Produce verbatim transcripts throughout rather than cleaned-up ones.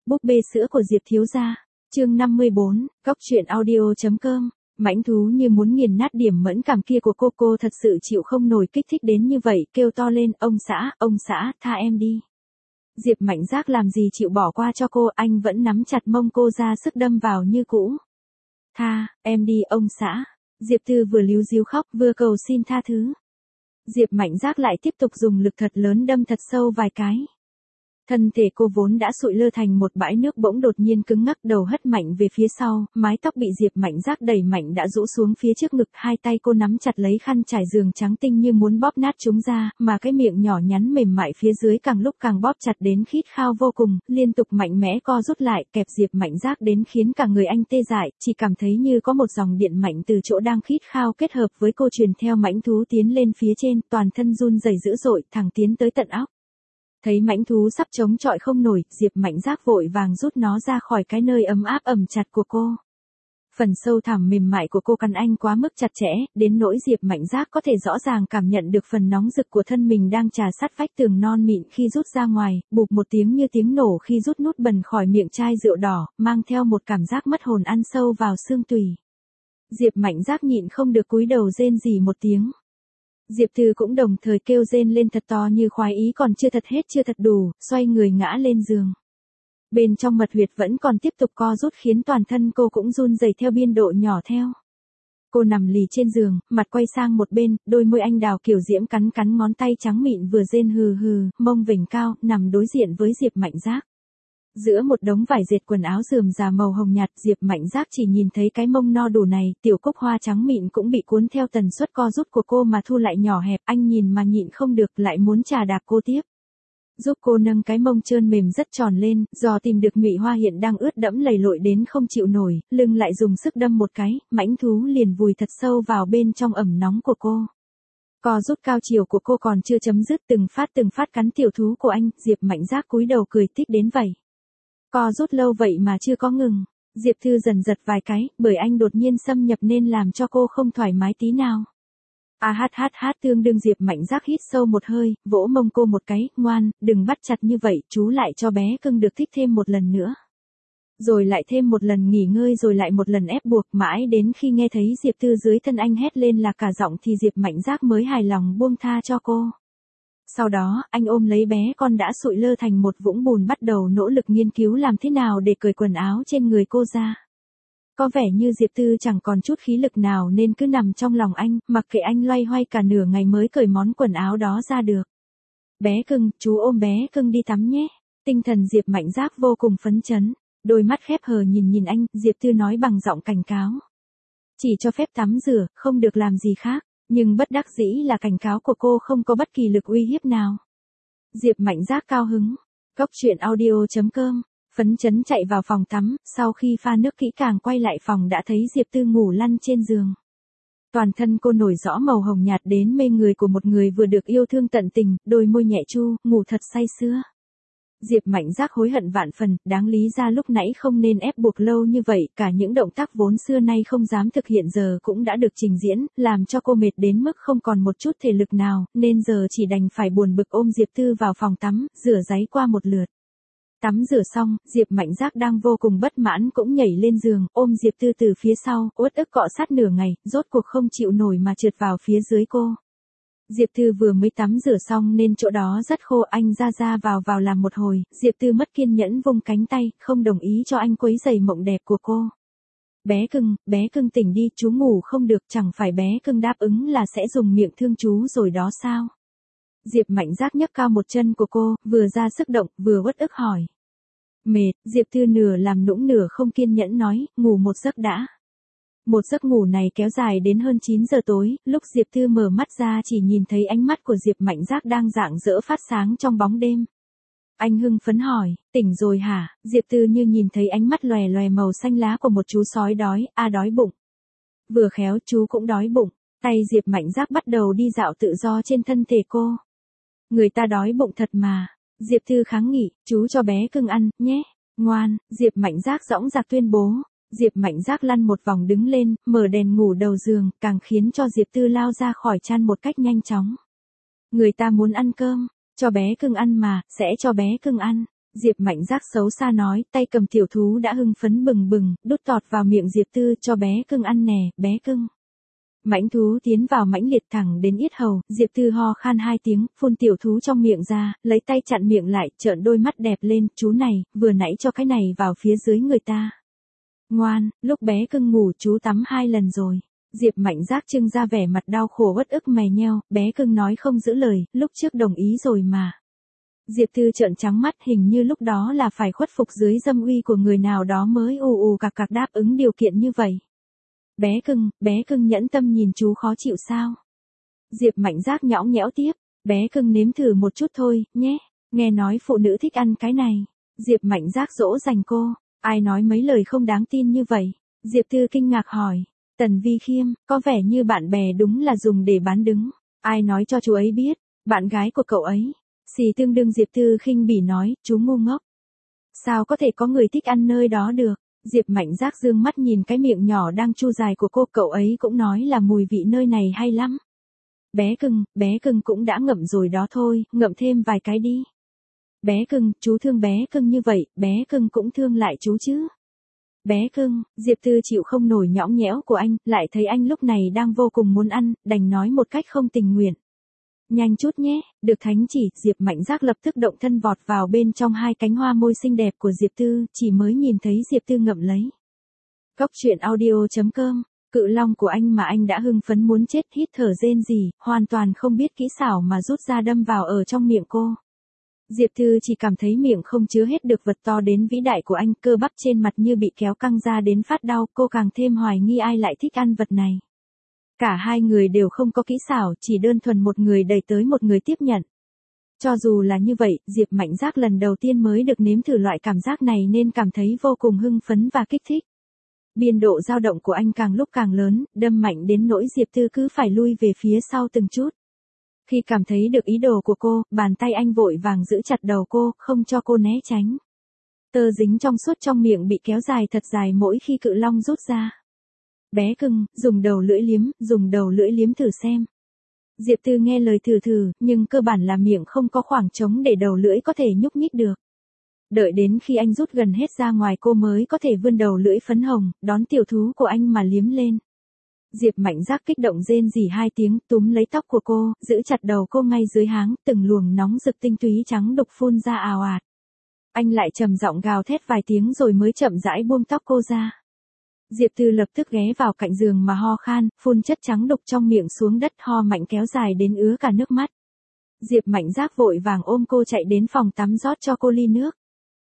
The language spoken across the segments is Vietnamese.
Búp bê sữa của Diệp thiếu gia. Chương năm mươi bốn, Cóc truyện audio chấm com. Mãnh thú như muốn nghiền nát điểm mẫn cảm kia của cô cô thật sự chịu không nổi kích thích đến như vậy, kêu to lên, ông xã, ông xã, tha em đi. Diệp Mạnh Giác làm gì chịu bỏ qua cho cô, anh vẫn nắm chặt mông cô ra sức đâm vào như cũ. Tha, em đi ông xã. Diệp Tư vừa líu díu khóc vừa cầu xin tha thứ. Diệp Mạnh Giác lại tiếp tục dùng lực thật lớn đâm thật sâu vài cái. Thân thể cô vốn đã sụi lơ thành một bãi nước bỗng đột nhiên cứng ngắc, đầu hất mạnh về phía sau, mái tóc bị Diệp Mạnh Giác đẩy mạnh đã rũ xuống phía trước ngực, hai tay cô nắm chặt lấy khăn trải giường trắng tinh như muốn bóp nát chúng ra, mà cái miệng nhỏ nhắn mềm mại phía dưới càng lúc càng bóp chặt đến khít khao vô cùng, liên tục mạnh mẽ co rút lại, kẹp Diệp Mạnh Giác đến khiến cả người anh tê dại, chỉ cảm thấy như có một dòng điện mạnh từ chỗ đang khít khao kết hợp với cô truyền theo mãnh thú tiến lên phía trên, toàn thân run rẩy dữ dội, thẳng tiến tới tận óc. Thấy mãnh thú sắp chống chọi không nổi, Diệp Mạnh Giác vội vàng rút nó ra khỏi cái nơi ấm áp ẩm chặt của cô. Phần sâu thẳm mềm mại của cô cắn anh quá mức chặt chẽ, đến nỗi Diệp Mạnh Giác có thể rõ ràng cảm nhận được phần nóng rực của thân mình đang trà sát vách tường non mịn khi rút ra ngoài, bụp một tiếng như tiếng nổ khi rút nút bần khỏi miệng chai rượu đỏ, mang theo một cảm giác mất hồn ăn sâu vào xương tủy. Diệp Mạnh Giác nhịn không được cúi đầu rên rỉ một tiếng. Diệp Thư cũng đồng thời kêu rên lên thật to như khoái ý còn chưa thật hết chưa thật đủ, xoay người ngã lên giường. Bên trong mật huyệt vẫn còn tiếp tục co rút khiến toàn thân cô cũng run rẩy theo biên độ nhỏ theo. Cô nằm lì trên giường, mặt quay sang một bên, đôi môi anh đào kiểu diễm cắn cắn ngón tay trắng mịn vừa rên hừ hừ, mông vểnh cao, nằm đối diện với Diệp Mạnh Giác. Giữa một đống vải dệt quần áo rườm rà màu hồng nhạt, Diệp Mạnh Giác chỉ nhìn thấy cái mông no đủ này, tiểu cúc hoa trắng mịn cũng bị cuốn theo tần suất co rút của cô mà thu lại nhỏ hẹp, anh nhìn mà nhịn không được lại muốn chà đạp cô tiếp. Giúp cô nâng cái mông trơn mềm rất tròn lên, do tìm được Ngụy Hoa hiện đang ướt đẫm lầy lội đến không chịu nổi, lưng lại dùng sức đâm một cái, mãnh thú liền vùi thật sâu vào bên trong ẩm nóng của cô. Co rút cao chiều của cô còn chưa chấm dứt, từng phát từng phát cắn tiểu thú của anh, Diệp Mạnh Giác cúi đầu cười thích đến vậy. Co rút lâu vậy mà chưa có ngừng, Diệp Thư dần giật vài cái, bởi anh đột nhiên xâm nhập nên làm cho cô không thoải mái tí nào. A hát hát hát tương đương Diệp Mạnh Giác hít sâu một hơi, vỗ mông cô một cái, ngoan, đừng bắt chặt như vậy, chú lại cho bé cưng được thích thêm một lần nữa. Rồi lại thêm một lần nghỉ ngơi rồi lại một lần ép buộc, mãi đến khi nghe thấy Diệp Thư dưới thân anh hét lên là cả giọng thì Diệp Mạnh Giác mới hài lòng buông tha cho cô. Sau đó, anh ôm lấy bé con đã sụi lơ thành một vũng bùn bắt đầu nỗ lực nghiên cứu làm thế nào để cởi quần áo trên người cô ra. Có vẻ như Diệp Tư chẳng còn chút khí lực nào nên cứ nằm trong lòng anh, mặc kệ anh loay hoay cả nửa ngày mới cởi món quần áo đó ra được. Bé cưng, chú ôm bé cưng đi tắm nhé. Tinh thần Diệp Mạnh Giác vô cùng phấn chấn, đôi mắt khép hờ nhìn nhìn anh, Diệp Tư nói bằng giọng cảnh cáo. Chỉ cho phép tắm rửa, không được làm gì khác. Nhưng bất đắc dĩ là cảnh cáo của cô không có bất kỳ lực uy hiếp nào. Diệp Mạnh Giác cao hứng. Cóc truyện audio chấm com. Phấn chấn chạy vào phòng tắm, sau khi pha nước kỹ càng quay lại phòng đã thấy Diệp Tư ngủ lăn trên giường. Toàn thân cô nổi rõ màu hồng nhạt đến mê người của một người vừa được yêu thương tận tình, đôi môi nhẹ chu, ngủ thật say sưa. Diệp Mạnh Giác hối hận vạn phần, đáng lý ra lúc nãy không nên ép buộc lâu như vậy, cả những động tác vốn xưa nay không dám thực hiện giờ cũng đã được trình diễn, làm cho cô mệt đến mức không còn một chút thể lực nào, nên giờ chỉ đành phải buồn bực ôm Diệp Tư vào phòng tắm, rửa ráy qua một lượt. Tắm rửa xong, Diệp Mạnh Giác đang vô cùng bất mãn cũng nhảy lên giường, ôm Diệp Tư từ phía sau, uất ức cọ sát nửa ngày, rốt cuộc không chịu nổi mà trượt vào phía dưới cô. Diệp Tư vừa mới tắm rửa xong nên chỗ đó rất khô, anh ra ra vào vào làm một hồi, Diệp Tư mất kiên nhẫn vung cánh tay, không đồng ý cho anh quấy rầy mộng đẹp của cô. Bé cưng, bé cưng tỉnh đi, chú ngủ không được, chẳng phải bé cưng đáp ứng là sẽ dùng miệng thương chú rồi đó sao? Diệp Mạnh Giác nhấc cao một chân của cô, vừa ra sức động, vừa uất ức hỏi. Mệt, Diệp Tư nửa làm nũng nửa không kiên nhẫn nói, ngủ một giấc đã. Một giấc ngủ này kéo dài đến hơn chín giờ tối, lúc Diệp Tư mở mắt ra chỉ nhìn thấy ánh mắt của Diệp Mạnh Giác đang rạng rỡ phát sáng trong bóng đêm. Anh hưng phấn hỏi, tỉnh rồi hả? Diệp Tư như nhìn thấy ánh mắt lòe lòe màu xanh lá của một chú sói đói, a đói bụng. Vừa khéo chú cũng đói bụng, tay Diệp Mạnh Giác bắt đầu đi dạo tự do trên thân thể cô. Người ta đói bụng thật mà. Diệp Tư kháng nghị, chú cho bé cưng ăn, nhé. Ngoan, Diệp Mạnh Giác dõng dạc tuyên bố. Diệp Mạnh Giác lăn một vòng đứng lên, mở đèn ngủ đầu giường, càng khiến cho Diệp Tư lao ra khỏi chăn một cách nhanh chóng. Người ta muốn ăn cơm, cho bé cưng ăn mà, sẽ cho bé cưng ăn. Diệp Mạnh Giác xấu xa nói, tay cầm tiểu thú đã hưng phấn bừng bừng, đút tọt vào miệng Diệp Tư, cho bé cưng ăn nè, bé cưng. Mãnh thú tiến vào mãnh liệt thẳng đến yết hầu, Diệp Tư ho khan hai tiếng, phun tiểu thú trong miệng ra, lấy tay chặn miệng lại, trợn đôi mắt đẹp lên, chú này, vừa nãy cho cái này vào phía dưới người ta. Ngoan, lúc bé cưng ngủ chú tắm hai lần rồi. Diệp Mạnh Giác trưng ra vẻ mặt đau khổ uất ức mày nheo, bé cưng nói không giữ lời, lúc trước đồng ý rồi mà. Diệp Tư trợn trắng mắt, hình như lúc đó là phải khuất phục dưới dâm uy của người nào đó mới ù ù cạc cạc đáp ứng điều kiện như vậy. Bé cưng, bé cưng nhẫn tâm nhìn chú khó chịu sao? Diệp Mạnh Giác nhõng nhẽo tiếp, bé cưng nếm thử một chút thôi, nhé, nghe nói phụ nữ thích ăn cái này. Diệp Mạnh Giác dỗ dành cô, ai nói mấy lời không đáng tin như vậy? Diệp Tư kinh ngạc hỏi, Tần Vi Khiêm, có vẻ như bạn bè đúng là dùng để bán đứng, ai nói cho chú ấy biết, bạn gái của cậu ấy. Xì tương đương Diệp Tư khinh bỉ nói, chú ngu ngốc. Sao có thể có người thích ăn nơi đó được? Diệp Mạnh Giác dương mắt nhìn cái miệng nhỏ đang chu dài của cô, cậu ấy cũng nói là mùi vị nơi này hay lắm. Bé cưng, bé cưng cũng đã ngậm rồi đó thôi, ngậm thêm vài cái đi. Bé cưng, chú thương bé cưng như vậy, bé cưng cũng thương lại chú chứ. Bé cưng, Diệp Tư chịu không nổi nhõng nhẽo của anh, lại thấy anh lúc này đang vô cùng muốn ăn, đành nói một cách không tình nguyện. Nhanh chút nhé, được thánh chỉ, Diệp Mạnh Giác lập tức động thân vọt vào bên trong hai cánh hoa môi xinh đẹp của Diệp Tư, chỉ mới nhìn thấy Diệp Tư ngậm lấy. Cóc truyện audio chấm com, cự long của anh mà anh đã hưng phấn muốn chết, hít thở rên rỉ, hoàn toàn không biết kỹ xảo mà rút ra đâm vào ở trong miệng cô. Diệp Tư chỉ cảm thấy miệng không chứa hết được vật to đến vĩ đại của anh, cơ bắp trên mặt như bị kéo căng ra đến phát đau, cô càng thêm hoài nghi ai lại thích ăn vật này. Cả hai người đều không có kỹ xảo, chỉ đơn thuần một người đẩy tới một người tiếp nhận. Cho dù là như vậy, Diệp Mạnh Giác lần đầu tiên mới được nếm thử loại cảm giác này nên cảm thấy vô cùng hưng phấn và kích thích. Biên độ dao động của anh càng lúc càng lớn, đâm mạnh đến nỗi Diệp Tư cứ phải lui về phía sau từng chút. Khi cảm thấy được ý đồ của cô, bàn tay anh vội vàng giữ chặt đầu cô, không cho cô né tránh. Tơ dính trong suốt trong miệng bị kéo dài thật dài mỗi khi cự long rút ra. Bé cưng, dùng đầu lưỡi liếm, dùng đầu lưỡi liếm thử xem. Diệp Tư nghe lời thử thử, nhưng cơ bản là miệng không có khoảng trống để đầu lưỡi có thể nhúc nhích được. Đợi đến khi anh rút gần hết ra ngoài cô mới có thể vươn đầu lưỡi phấn hồng, đón tiểu thú của anh mà liếm lên. Diệp Mạnh Giác kích động rên rỉ hai tiếng, túm lấy tóc của cô, giữ chặt đầu cô ngay dưới háng, từng luồng nóng rực tinh túy trắng đục phun ra ào ạt. Anh lại trầm giọng gào thét vài tiếng rồi mới chậm rãi buông tóc cô ra. Diệp Tư lập tức ghé vào cạnh giường mà ho khan, phun chất trắng đục trong miệng xuống đất, ho mạnh kéo dài đến ứa cả nước mắt. Diệp Mạnh Giác vội vàng ôm cô chạy đến phòng tắm rót cho cô ly nước.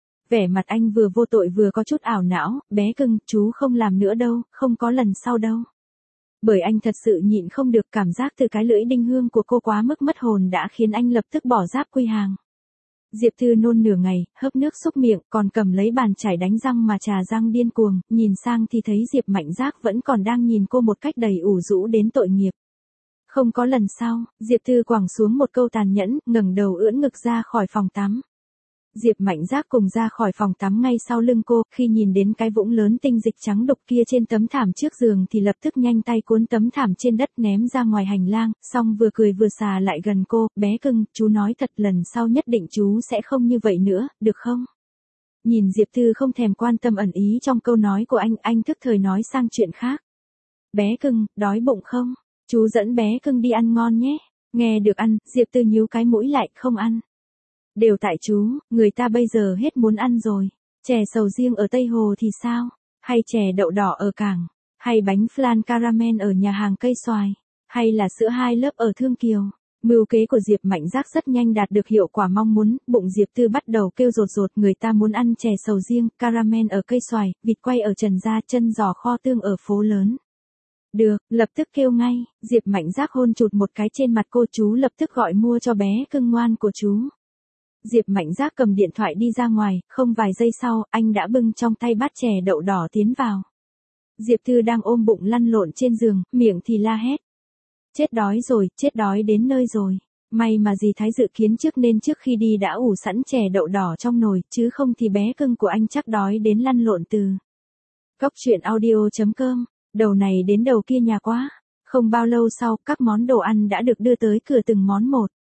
Vẻ mặt anh vừa vô tội vừa có chút ảo não, bé cưng, chú không làm nữa đâu, không có lần sau đâu. Bởi anh thật sự nhịn không được, cảm giác từ cái lưỡi đinh hương của cô quá mức mất hồn đã khiến anh lập tức bỏ giáp quy hàng. Diệp Tư nôn nửa ngày, hớp nước xúc miệng, còn cầm lấy bàn chải đánh răng mà trà răng điên cuồng, nhìn sang thì thấy Diệp Mạnh Giác vẫn còn đang nhìn cô một cách đầy ủ rũ đến tội nghiệp. Không có lần sau, Diệp Tư quẳng xuống một câu tàn nhẫn, ngẩng đầu ưỡn ngực ra khỏi phòng tắm. Diệp Mạnh Giác cùng ra khỏi phòng tắm ngay sau lưng cô, khi nhìn đến cái vũng lớn tinh dịch trắng đục kia trên tấm thảm trước giường thì lập tức nhanh tay cuốn tấm thảm trên đất ném ra ngoài hành lang, xong vừa cười vừa xà lại gần cô, bé cưng, chú nói thật lần sau nhất định chú sẽ không như vậy nữa, được không? Nhìn Diệp Tư không thèm quan tâm ẩn ý trong câu nói của anh, anh thức thời nói sang chuyện khác. Bé cưng, đói bụng không? Chú dẫn bé cưng đi ăn ngon nhé. Nghe được ăn, Diệp Tư nhíu cái mũi lại, không ăn. Đều tại chú, người ta bây giờ hết muốn ăn rồi. Chè sầu riêng ở Tây Hồ thì sao? Hay chè đậu đỏ ở Cảng? Hay bánh flan caramel ở nhà hàng cây xoài? Hay là sữa hai lớp ở Thương Kiều? Mưu kế của Diệp Mạnh Giác rất nhanh đạt được hiệu quả mong muốn, bụng Diệp Tư bắt đầu kêu rột rột, người ta muốn ăn chè sầu riêng, caramel ở cây xoài, vịt quay ở Trần Gia, chân giò kho tương ở phố lớn. Được, lập tức kêu ngay, Diệp Mạnh Giác hôn chụt một cái trên mặt cô, chú lập tức gọi mua cho bé cưng ngoan của chú. Diệp Mạnh Giác cầm điện thoại đi ra ngoài, không vài giây sau, anh đã bưng trong tay bát chè đậu đỏ tiến vào. Diệp Tư đang ôm bụng lăn lộn trên giường, miệng thì la hét. Chết đói rồi, chết đói đến nơi rồi. May mà dì Thái dự kiến trước nên trước khi đi đã ủ sẵn chè đậu đỏ trong nồi, chứ không thì bé cưng của anh chắc đói đến lăn lộn từ. Cóc truyện audio chấm com, đầu này đến đầu kia nhà quá. Không bao lâu sau, các món đồ ăn đã được đưa tới cửa từng món một.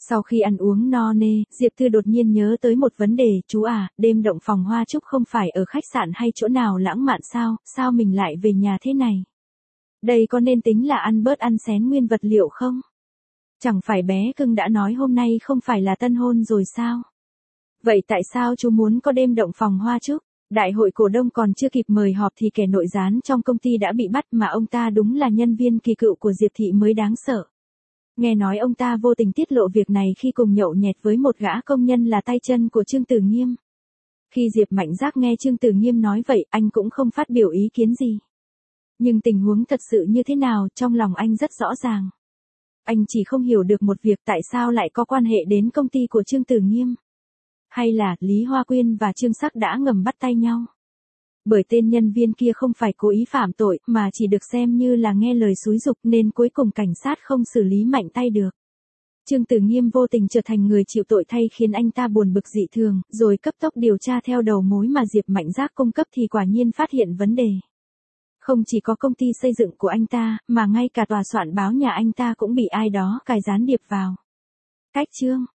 Sau khi ăn uống no nê, Diệp Thư đột nhiên nhớ tới một vấn đề, chú à, đêm động phòng hoa trúc không phải ở khách sạn hay chỗ nào lãng mạn sao, sao mình lại về nhà thế này? Đây có nên tính là ăn bớt ăn xén nguyên vật liệu không? Chẳng phải bé cưng đã nói hôm nay không phải là tân hôn rồi sao? Vậy tại sao chú muốn có đêm động phòng hoa trúc? Đại hội cổ đông còn chưa kịp mời họp thì kẻ nội gián trong công ty đã bị bắt, mà ông ta đúng là nhân viên kỳ cựu của Diệp Thị mới đáng sợ. Nghe nói ông ta vô tình tiết lộ việc này khi cùng nhậu nhẹt với một gã công nhân là tay chân của Trương Tử Nghiêm. Khi Diệp Mạnh Giác nghe Trương Tử Nghiêm nói vậy, anh cũng không phát biểu ý kiến gì. Nhưng tình huống thật sự như thế nào, trong lòng anh rất rõ ràng. Anh chỉ không hiểu được một việc, tại sao lại có quan hệ đến công ty của Trương Tử Nghiêm. Hay là Lý Hoa Quyên và Trương Sắc đã ngầm bắt tay nhau? Bởi tên nhân viên kia không phải cố ý phạm tội, mà chỉ được xem như là nghe lời xúi giục, nên cuối cùng cảnh sát không xử lý mạnh tay được. Trương Tử Nghiêm vô tình trở thành người chịu tội thay, khiến anh ta buồn bực dị thường, rồi cấp tốc điều tra theo đầu mối mà Diệp Mạnh Giác cung cấp thì quả nhiên phát hiện vấn đề. Không chỉ có công ty xây dựng của anh ta, mà ngay cả tòa soạn báo nhà anh ta cũng bị ai đó cài gián điệp vào. Cách chương